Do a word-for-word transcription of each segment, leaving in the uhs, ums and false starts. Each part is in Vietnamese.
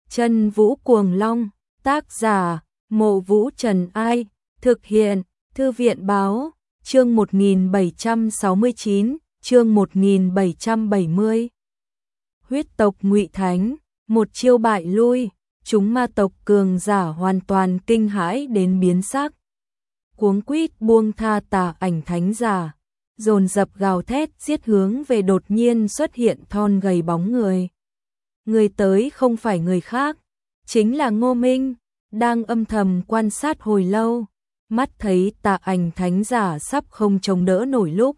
Chân Vũ Cuồng Long, tác giả, Mộ Vũ Trần Ai, thực hiện, Thư viện Báo, chương một nghìn bảy trăm sáu mươi chín, chương một nghìn bảy trăm bảy mươi. Huyết tộc Ngụy Thánh, một chiêu bại lui, chúng ma tộc cường giả hoàn toàn kinh hãi đến biến sắc. Cuống quýt buông tha Tà Ảnh Thánh giả, dồn dập gào thét giết hướng về đột nhiên xuất hiện thon gầy bóng người. Người tới không phải người khác, chính là Ngô Minh, đang âm thầm quan sát hồi lâu, mắt thấy Tà Ảnh Thánh giả sắp không chống đỡ nổi lúc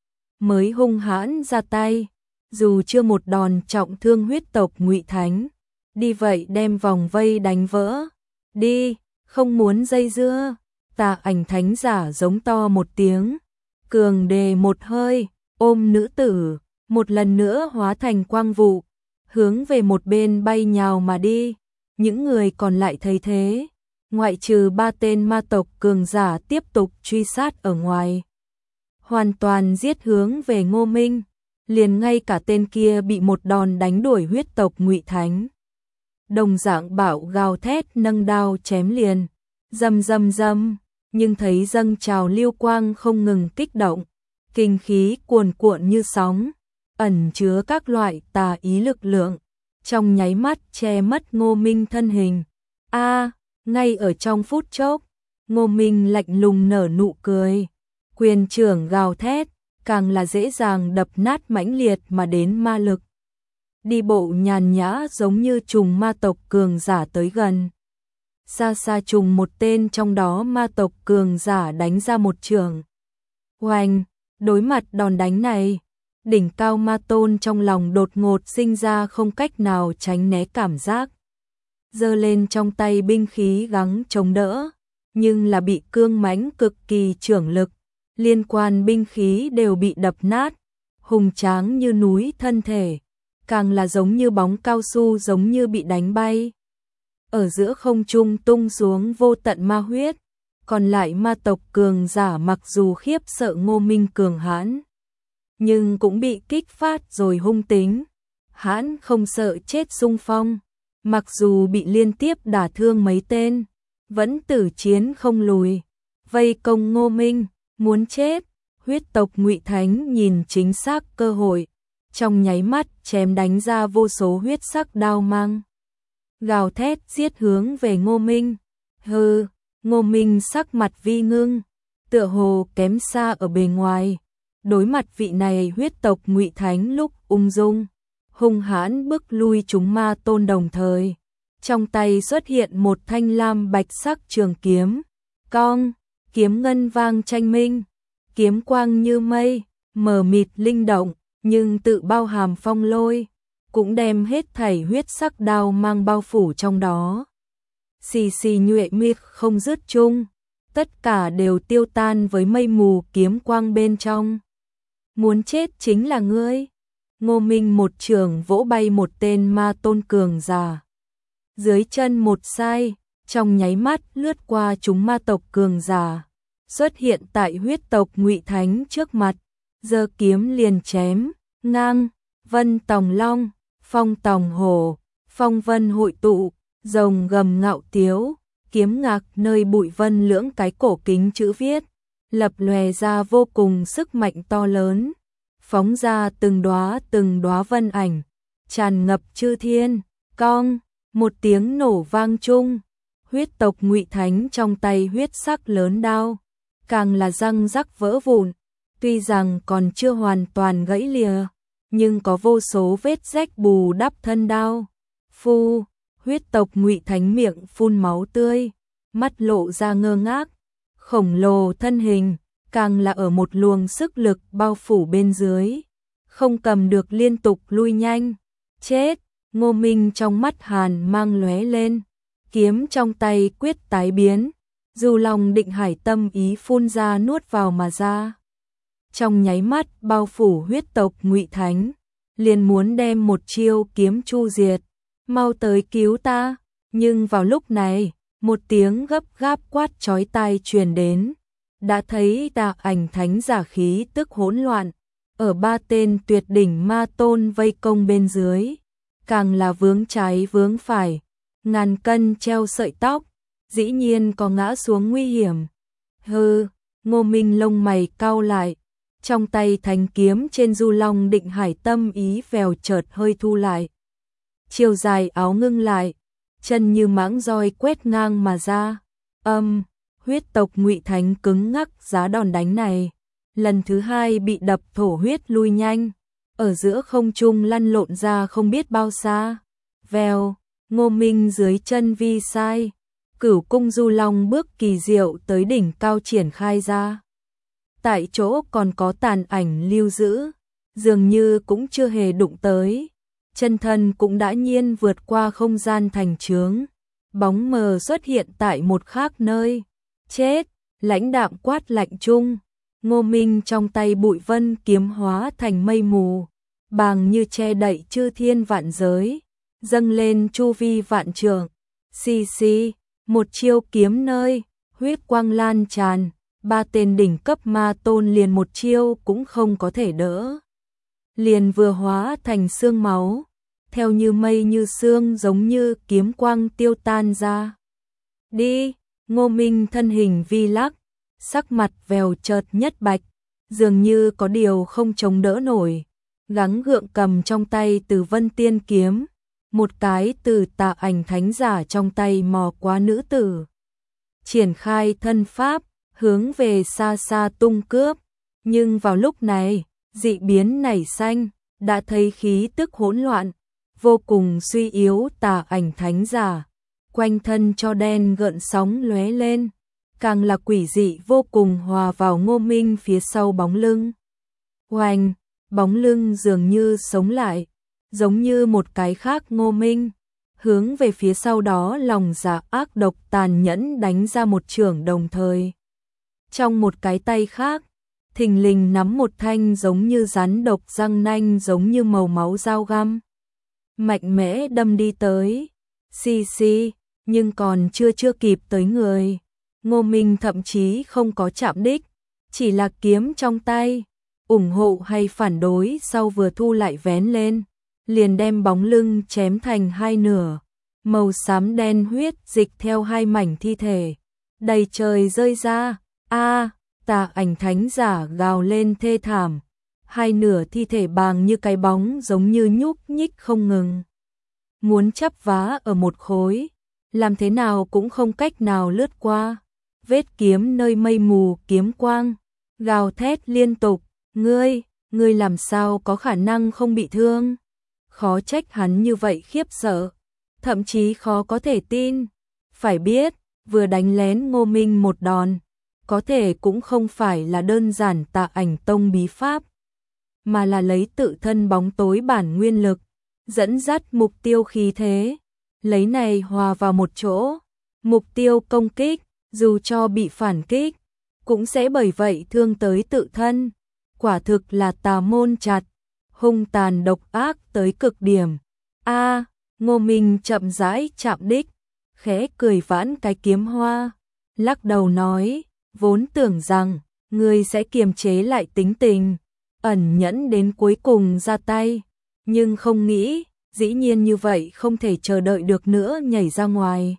mới hung hãn ra tay, dù chưa một đòn trọng thương huyết tộc Ngụy Thánh, đi vậy đem vòng vây đánh vỡ. Đi, không muốn dây dưa. Tà Ảnh Thánh giả giống to một tiếng, cường đề một hơi, ôm nữ tử, một lần nữa hóa thành quang vụ, hướng về một bên bay nhào mà đi. Những người còn lại thấy thế, ngoại trừ ba tên ma tộc cường giả tiếp tục truy sát ở ngoài, hoàn toàn giết hướng về Ngô Minh, liền ngay cả tên kia bị một đòn đánh đuổi huyết tộc Ngụy Thánh, đồng dạng bạo gào thét nâng đao chém liền, rầm rầm rầm, nhưng thấy dâng trào lưu quang không ngừng kích động, kinh khí cuồn cuộn như sóng, ẩn chứa các loại tà ý lực lượng, trong nháy mắt che mất Ngô Minh thân hình. A, ngay ở trong phút chốc, Ngô Minh lạnh lùng nở nụ cười, quyền trưởng gào thét, càng là dễ dàng đập nát mãnh liệt mà đến ma lực. Đi bộ nhàn nhã giống như trùng ma tộc cường giả tới gần. Xa xa trùng một tên trong đó ma tộc cường giả đánh ra một trường. Oanh, đối mặt đòn đánh này, đỉnh cao ma tôn trong lòng đột ngột sinh ra không cách nào tránh né cảm giác. Giơ lên trong tay binh khí gắng chống đỡ, nhưng là bị cương mãnh cực kỳ trưởng lực, liên quan binh khí đều bị đập nát, hùng tráng như núi thân thể, càng là giống như bóng cao su giống như bị đánh bay. Ở giữa không trung tung xuống vô tận ma huyết, còn lại ma tộc cường giả mặc dù khiếp sợ Ngô Minh cường hãn, nhưng cũng bị kích phát rồi hung tính. Hãn không sợ chết xung phong, mặc dù bị liên tiếp đả thương mấy tên, vẫn tử chiến không lùi, vây công Ngô Minh, muốn chết. Huyết tộc Ngụy Thánh nhìn chính xác cơ hội, trong nháy mắt chém đánh ra vô số huyết sắc đao mang, gào thét giết hướng về Ngô Minh. Hừ, Ngô Minh sắc mặt vi ngưng, tựa hồ kém xa ở bề ngoài, đối mặt vị này huyết tộc Ngụy Thánh lúc ung dung, hung hãn bước lui chúng ma tôn, đồng thời trong tay xuất hiện một thanh lam bạch sắc trường kiếm, cong, kiếm ngân vang tranh minh, kiếm quang như mây, mờ mịt linh động, nhưng tự bao hàm phong lôi, cũng đem hết thảy huyết sắc đao mang bao phủ trong đó. Xì xì nhuệ miệt không dứt chung, tất cả đều tiêu tan với mây mù kiếm quang bên trong. Muốn chết chính là ngươi. Ngô Minh một trường vỗ bay một tên ma tôn cường giả. Dưới chân một sai, trong nháy mắt lướt qua chúng ma tộc cường giả, xuất hiện tại huyết tộc Ngụy Thánh trước mặt, giơ kiếm liền chém, ngang, vân tòng long, phong tòng hổ, phong vân hội tụ, rồng gầm ngạo tiếu, kiếm ngạc nơi bụi vân lưỡng cái cổ kính chữ viết, lập lòe ra vô cùng sức mạnh to lớn, phóng ra từng đóa từng đóa vân ảnh, tràn ngập chư thiên. Cong, một tiếng nổ vang chung, huyết tộc Ngụy Thánh trong tay huyết sắc lớn đao, càng là răng rắc vỡ vụn, tuy rằng còn chưa hoàn toàn gãy lìa, nhưng có vô số vết rách bù đắp thân đao. Phu, huyết tộc Ngụy Thánh miệng phun máu tươi, mắt lộ ra ngơ ngác, khổng lồ thân hình, càng là ở một luồng sức lực bao phủ bên dưới, không cầm được liên tục lui nhanh. Chết. Ngô Minh trong mắt hàn mang lóe lên, kiếm trong tay quyết tái biến, dù lòng định hải tâm ý phun ra nuốt vào mà ra. Trong nháy mắt bao phủ huyết tộc Ngụy Thánh, liền muốn đem một chiêu kiếm chu diệt, mau tới cứu ta. Nhưng vào lúc này, một tiếng gấp gáp quát chói tai truyền đến, đã thấy Tà Ảnh Thánh giả khí tức hỗn loạn, ở ba tên tuyệt đỉnh ma tôn vây công bên dưới, càng là vướng trái vướng phải, ngàn cân treo sợi tóc, dĩ nhiên có ngã xuống nguy hiểm. Hừ, Ngô Minh lông mày cau lại, trong tay thanh kiếm trên du long định hải tâm ý vèo chợt hơi thu lại. Chiều dài áo ngưng lại, chân như mãng roi quét ngang mà ra. Âm, huyết tộc Ngụy Thánh cứng ngắc giá đòn đánh này, lần thứ hai bị đập thổ huyết lui nhanh, ở giữa không trung lăn lộn ra không biết bao xa. Vèo, Ngô Minh dưới chân vi sai, Cửu cung du long bước kỳ diệu tới đỉnh cao triển khai ra. Tại chỗ còn có tàn ảnh lưu giữ, dường như cũng chưa hề đụng tới. Chân thân cũng đã nhiên vượt qua không gian thành chướng, bóng mờ xuất hiện tại một khác nơi. Chết, lãnh đạm quát lạnh chung, Ngô Minh trong tay bụi vân kiếm hóa thành mây mù, bàng như che đậy chư thiên vạn giới, dâng lên chu vi vạn trượng. Xì xì, một chiêu kiếm nơi, huyết quang lan tràn, ba tên đỉnh cấp ma tôn liền một chiêu cũng không có thể đỡ. Liền vừa hóa thành xương máu, theo như mây như sương giống như kiếm quang tiêu tan ra. Đi, Ngô Minh thân hình vi lắc, sắc mặt vèo chợt nhất bạch, dường như có điều không chống đỡ nổi, gắng gượng cầm trong tay Từ Vân Tiên kiếm, một cái từ Tà Ảnh Thánh Giả trong tay mò qua nữ tử. Triển khai thân pháp, hướng về xa xa tung cướp, nhưng vào lúc này, dị biến nảy xanh, đã thấy khí tức hỗn loạn, vô cùng suy yếu Tà Ảnh Thánh Giả, quanh thân cho đen gợn sóng lóe lên, càng là quỷ dị vô cùng hòa vào Ngô Minh phía sau bóng lưng. Oanh, bóng lưng dường như sống lại, giống như một cái khác Ngô Minh, hướng về phía sau đó lòng dạ ác độc tàn nhẫn đánh ra một chưởng đồng thời. Trong một cái tay khác, thình lình nắm một thanh giống như rắn độc răng nanh giống như màu máu dao găm, mạnh mẽ đâm đi tới. Xì xì, nhưng còn chưa chưa kịp tới người, Ngô Minh thậm chí không có chạm đích, chỉ là kiếm trong tay, ủng hộ hay phản đối sau vừa thu lại vén lên, liền đem bóng lưng chém thành hai nửa, màu xám đen huyết dịch theo hai mảnh thi thể, đầy trời rơi ra. A, Tà Ảnh Thánh Giả gào lên thê thảm, hai nửa thi thể bàng như cái bóng giống như nhúc nhích không ngừng, muốn chắp vá ở một khối, làm thế nào cũng không cách nào lướt qua. Vết kiếm nơi mây mù kiếm quang, gào thét liên tục, ngươi, ngươi làm sao có khả năng không bị thương? Khó trách hắn như vậy khiếp sợ, thậm chí khó có thể tin. Phải biết, vừa đánh lén Ngô Minh một đòn, có thể cũng không phải là đơn giản Tà Ảnh Tông bí pháp, mà là lấy tự thân bóng tối bản nguyên lực, dẫn dắt mục tiêu khí thế, lấy này hòa vào một chỗ, mục tiêu công kích, dù cho bị phản kích, cũng sẽ bởi vậy thương tới tự thân. Quả thực là tà môn chặt, hung tàn độc ác tới cực điểm. A, Ngô Minh chậm rãi chạm đích, khẽ cười vãn cái kiếm hoa, lắc đầu nói, vốn tưởng rằng ngươi sẽ kiềm chế lại tính tình, ẩn nhẫn đến cuối cùng ra tay, nhưng không nghĩ, dĩ nhiên như vậy không thể chờ đợi được nữa nhảy ra ngoài.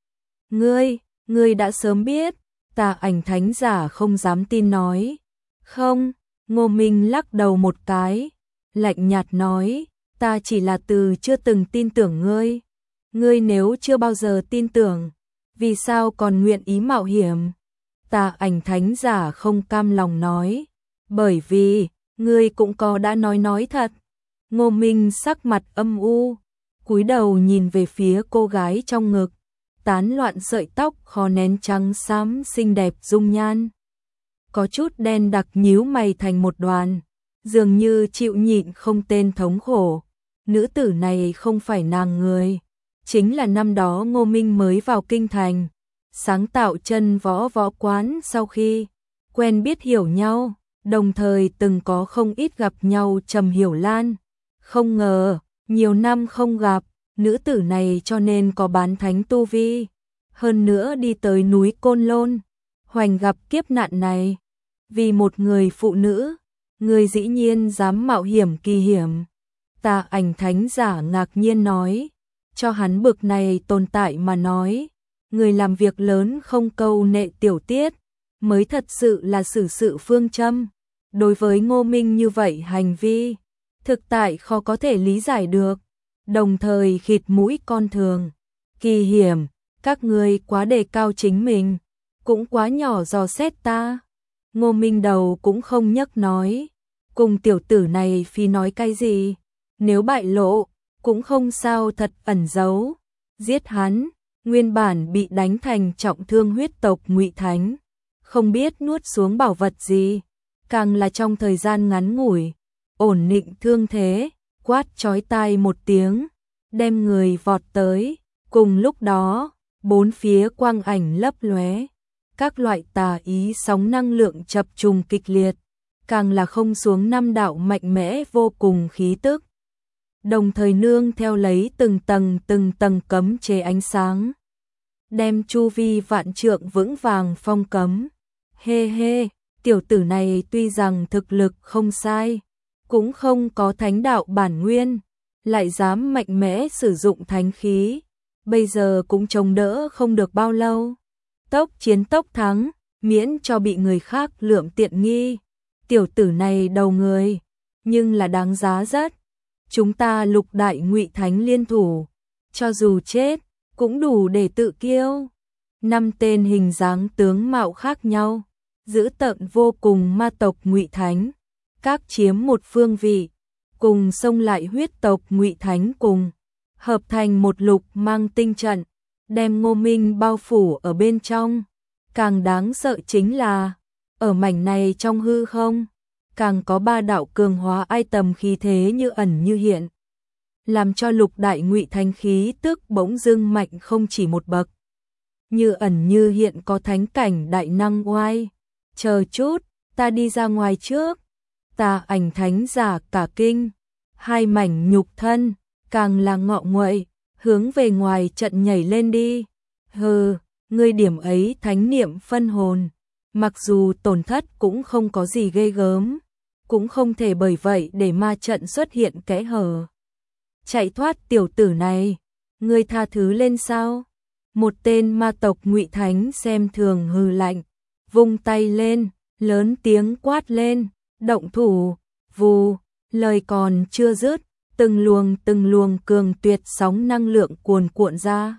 Ngươi, ngươi đã sớm biết, Tà Ảnh Thánh Giả không dám tin nói. Không, Ngô Minh lắc đầu một cái, lạnh nhạt nói, ta chỉ là từ chưa từng tin tưởng ngươi. Ngươi nếu chưa bao giờ tin tưởng, vì sao còn nguyện ý mạo hiểm? Tà Ảnh Thánh Giả không cam lòng nói, bởi vì, ngươi cũng có đã nói nói thật. Ngô Minh sắc mặt âm u, cúi đầu nhìn về phía cô gái trong ngực, tán loạn sợi tóc khó nén trắng xám xinh đẹp dung nhan. Có chút đen đặc nhíu mày thành một đoàn, dường như chịu nhịn không tên thống khổ. Nữ tử này không phải nàng người, chính là năm đó Ngô Minh mới vào kinh thành, sáng tạo chân võ võ quán sau khi quen biết hiểu nhau, đồng thời từng có không ít gặp nhau Trầm Hiểu Lan. Không ngờ, nhiều năm không gặp, nữ tử này cho nên có bán thánh tu vi, hơn nữa đi tới núi Côn Lôn, hoành gặp kiếp nạn này. Vì một người phụ nữ, người dĩ nhiên dám mạo hiểm kỳ hiểm. Tà Ảnh Thánh Giả ngạc nhiên nói, cho hắn bực này tồn tại mà nói, người làm việc lớn không câu nệ tiểu tiết, mới thật sự là xử sự phương châm. Đối với Ngô Minh như vậy hành vi, thực tại khó có thể lý giải được, đồng thời khịt mũi con thường. Kỳ hiểm, các ngươi quá đề cao chính mình, cũng quá nhỏ dò xét ta. Ngô Minh đầu cũng không nhấc nói, cùng tiểu tử này phi nói cái gì, nếu bại lộ, cũng không sao thật ẩn giấu, giết hắn. Nguyên bản bị đánh thành trọng thương huyết tộc Ngụy Thánh, không biết nuốt xuống bảo vật gì, càng là trong thời gian ngắn ngủi, ổn định thương thế, quát chói tai một tiếng, đem người vọt tới, cùng lúc đó, bốn phía quang ảnh lấp lóe, các loại tà ý sóng năng lượng chập trùng kịch liệt, càng là không xuống năm đạo mạnh mẽ vô cùng khí tức. Đồng thời nương theo lấy từng tầng từng tầng cấm chế ánh sáng, đem chu vi vạn trượng vững vàng phong cấm. Hê hê, tiểu tử này tuy rằng thực lực không sai, cũng không có thánh đạo bản nguyên, lại dám mạnh mẽ sử dụng thánh khí, bây giờ cũng chống đỡ không được bao lâu. Tốc chiến tốc thắng, miễn cho bị người khác lượm tiện nghi. Tiểu tử này đầu người, nhưng là đáng giá rất. Chúng ta lục đại Ngụy Thánh liên thủ, cho dù chết, cũng đủ để tự kiêu. Năm tên hình dáng tướng mạo khác nhau, dữ tợn vô cùng ma tộc Ngụy Thánh, các chiếm một phương vị, cùng xông lại huyết tộc Ngụy Thánh cùng, hợp thành một lục mang tinh trận, đem Ngô Minh bao phủ ở bên trong. Càng đáng sợ chính là, ở mảnh này trong hư không, càng có ba đạo cường hóa ai tầm khí thế như ẩn như hiện, làm cho lục đại Ngụy Thánh khí tức bỗng dưng mạnh không chỉ một bậc. Như ẩn như hiện có thánh cảnh đại năng oai. Chờ chút, ta đi ra ngoài trước. Tà ảnh thánh giả cả kinh, hai mảnh nhục thân, càng là ngọ nguậy, hướng về ngoài trận nhảy lên đi. Hừ, ngươi điểm ấy thánh niệm phân hồn, mặc dù tổn thất cũng không có gì ghê gớm, cũng không thể bởi vậy để ma trận xuất hiện kẽ hở. Chạy thoát tiểu tử này, ngươi tha thứ lên sao? Một tên ma tộc Ngụy Thánh xem thường hừ lạnh, vung tay lên, lớn tiếng quát lên, động thủ. Vù, lời còn chưa dứt, từng luồng từng luồng cường tuyệt sóng năng lượng cuồn cuộn ra,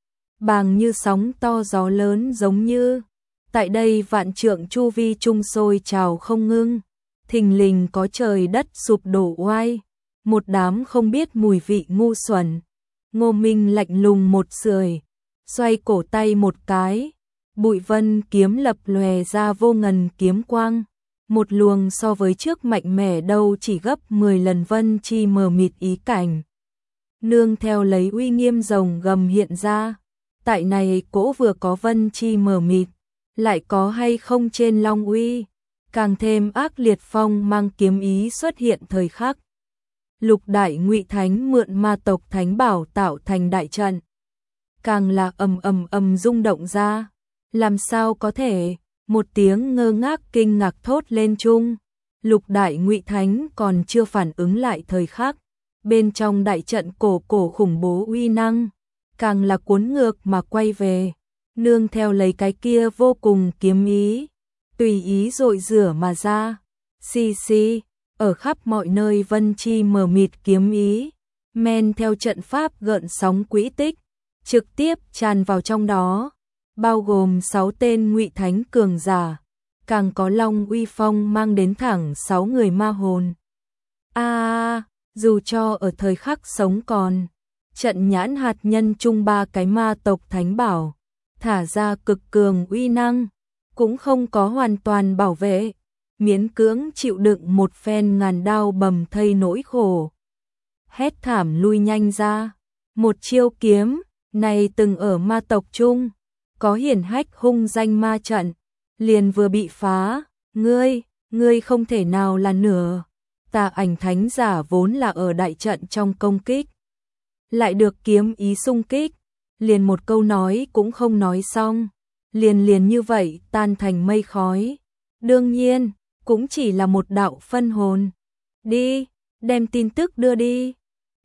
bàng như sóng to gió lớn, giống như tại đây vạn trượng chu vi trung sôi trào không ngưng, thình lình có trời đất sụp đổ oai. Một đám không biết mùi vị ngu xuẩn. Ngô Minh lạnh lùng một sưởi, xoay cổ tay một cái, bụi vân kiếm lập lòe ra vô ngần kiếm quang, một luồng so với trước mạnh mẽ đâu chỉ gấp mười lần vân chi mờ mịt ý cảnh. Nương theo lấy uy nghiêm rồng gầm hiện ra, tại này cỗ vừa có vân chi mờ mịt, lại có hay không trên long uy, càng thêm ác liệt phong mang kiếm ý xuất hiện thời khắc. Lục đại Ngụy Thánh mượn ma tộc thánh bảo tạo thành đại trận, càng là ầm ầm ầm rung động ra. Làm sao có thể? Một tiếng ngơ ngác kinh ngạc thốt lên chung. Lục đại Ngụy Thánh còn chưa phản ứng lại thời khắc, bên trong đại trận cổ cổ khủng bố uy năng, càng là cuốn ngược mà quay về, nương theo lấy cái kia vô cùng kiếm ý, tùy ý dội rửa mà ra. Xì xì, ở khắp mọi nơi vân chi mờ mịt kiếm ý, men theo trận pháp gợn sóng quỹ tích, trực tiếp tràn vào trong đó, bao gồm sáu tên Ngụy Thánh cường giả, càng có long uy phong mang đến thẳng sáu người ma hồn. A, à, dù cho ở thời khắc sống còn, trận nhãn hạt nhân chung ba cái ma tộc thánh bảo, thả ra cực cường uy năng, cũng không có hoàn toàn bảo vệ, miễn cưỡng chịu đựng một phen ngàn đao bầm thây nỗi khổ. Hét thảm lui nhanh ra, một chiêu kiếm, này từng ở ma tộc chung, có hiển hách hung danh ma trận, liền vừa bị phá, ngươi, ngươi không thể nào là nửa. Tà ảnh thánh giả vốn là ở đại trận trong công kích, lại được kiếm ý xung kích, liền một câu nói cũng không nói xong, liền liền như vậy tan thành mây khói. Đương nhiên, cũng chỉ là một đạo phân hồn. Đi, đem tin tức đưa đi.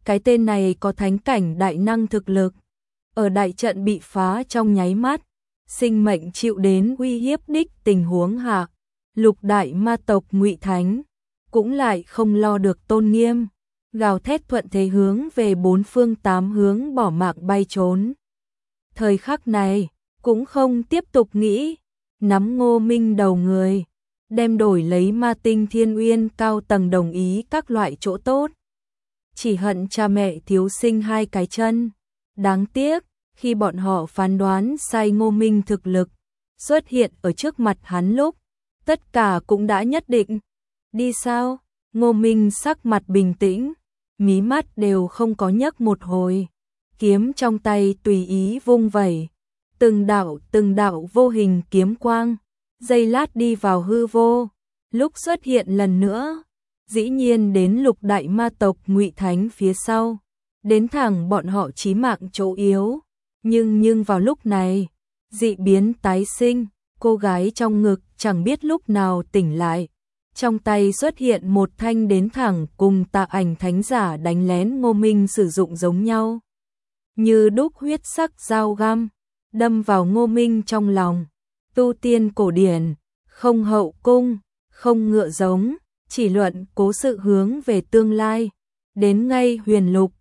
cái tên này có thánh cảnh đại năng thực lực, ở đại trận bị phá trong nháy mắt, sinh mệnh chịu đến uy hiếp đích tình huống hạ, lục đại ma tộc Ngụy Thánh cũng lại không lo được tôn nghiêm, gào thét thuận thế hướng về bốn phương tám hướng bỏ mạng bay trốn. Thời khắc này, cũng không tiếp tục nghĩ, nắm Ngô Minh đầu người, đem đổi lấy ma tinh thiên uyên cao tầng đồng ý các loại chỗ tốt. Chỉ hận cha mẹ thiếu sinh hai cái chân. Đáng tiếc, khi bọn họ phán đoán sai Ngô Minh thực lực, xuất hiện ở trước mặt hắn lúc, tất cả cũng đã nhất định. Đi sao? Ngô Minh sắc mặt bình tĩnh, mí mắt đều không có nhấc một hồi. Kiếm trong tay tùy ý vung vẩy, từng đạo từng đạo vô hình kiếm quang, giây lát đi vào hư vô, lúc xuất hiện lần nữa, dĩ nhiên đến lục đại ma tộc Ngụy Thánh phía sau, đến thẳng bọn họ chí mạng chỗ yếu, nhưng nhưng vào lúc này, dị biến tái sinh, cô gái trong ngực chẳng biết lúc nào tỉnh lại, trong tay xuất hiện một thanh đến thẳng cùng Tà Ảnh thánh giả đánh lén Ngô Minh sử dụng giống nhau, như đúc huyết sắc dao găm, đâm vào Ngô Minh trong lòng. Tu tiên cổ điển, không hậu cung, không ngựa giống, chỉ luận cố sự hướng về tương lai, đến ngay huyền lục,